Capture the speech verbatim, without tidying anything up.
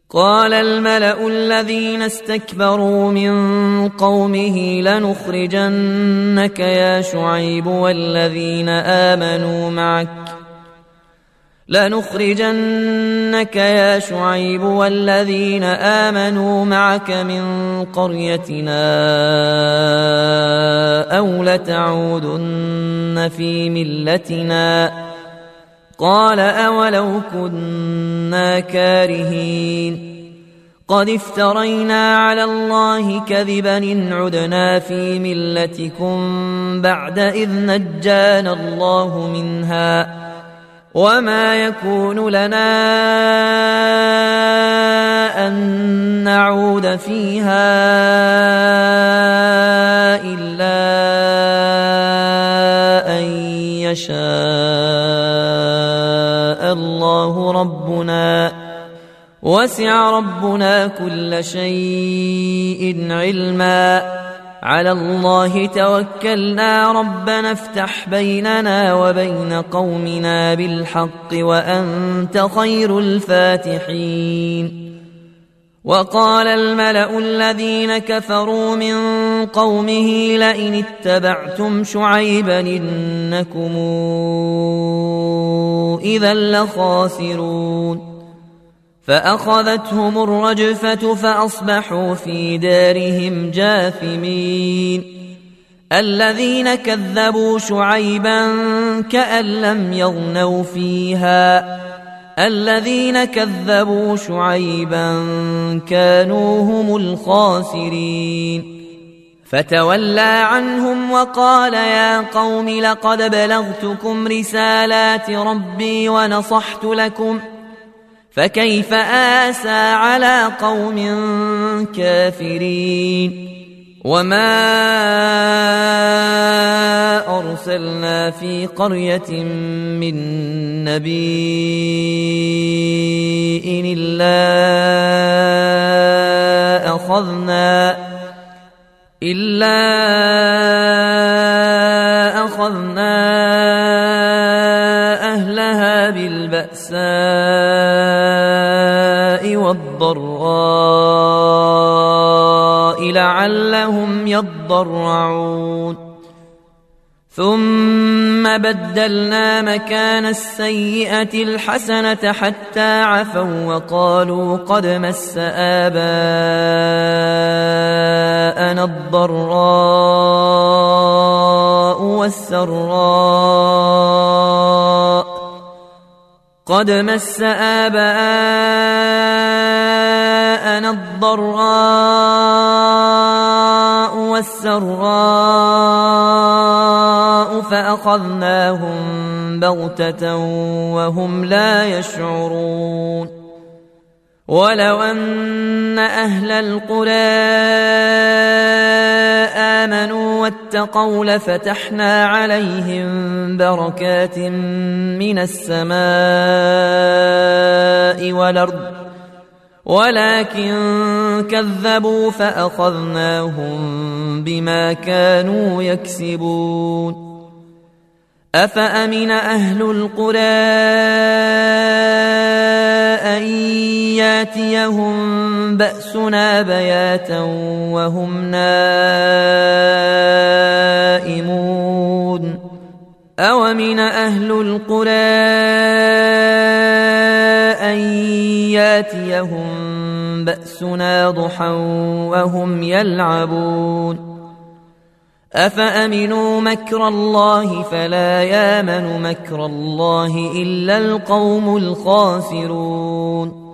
قال الملأ الذين استكبروا من قومه لنخرجنك يا شعيب والذين آمنوا معك لنخرجنك يا شعيب والذين آمنوا معك من قريتنا أو لتعودن في ملتنا قال أولو كنا كارهين قد افترينا على الله كذبا إن عدنا في ملتكم بعد إذ نجانا الله منها وما يكون لنا أن نعود فيها إلا أن يشاء الله ربنا وسع ربنا كل شيء علما على الله توكلنا ربنا افتح بيننا وبين قومنا بالحق وأنت خير الفاتحين وقال الملأ الذين كفروا من قومه لئن اتبعتم شعيبا إنكم إذا لخاسرون فأخذتهم الرجفة فأصبحوا في دارهم جاثمين الذين كذبوا شعيبا كأن لم يغنوا فيها الذين كذبوا شعيبا كانوا هم الخاسرين فتولى عنهم وقال يا قوم لقد بلغتكم رسالات ربي ونصحت لكم فكيف آسى على قوم كافرين وما أرسلنا في قرية من نبي إلا أخذنا إلا أخذنا أهلها بالبأساء والضراء لعلهم يضرعون ثم بدلنا مكان السيئة الحسنة حتى عفوا وقالوا قد مس آباءنا الضراء والسراء قد مس آباءنا الضراء والسراء فأخذناهم بغتة وهم لا يشعرون ولو أن أهل القرى آمنوا واتقوا لفتحنا عليهم بركات من السماء والأرض ولكن كذبوا فأخذناهم بما كانوا يكسبون أفأمن أهل القرى أن ياتيهم بأسنا بياتا وهم نائمون أومن أهل القرى أن ياتيهم بأسنا ضحى وهم يلعبون أفأمنوا مكر الله فلا يامن مكر الله إلا القوم الخاسرون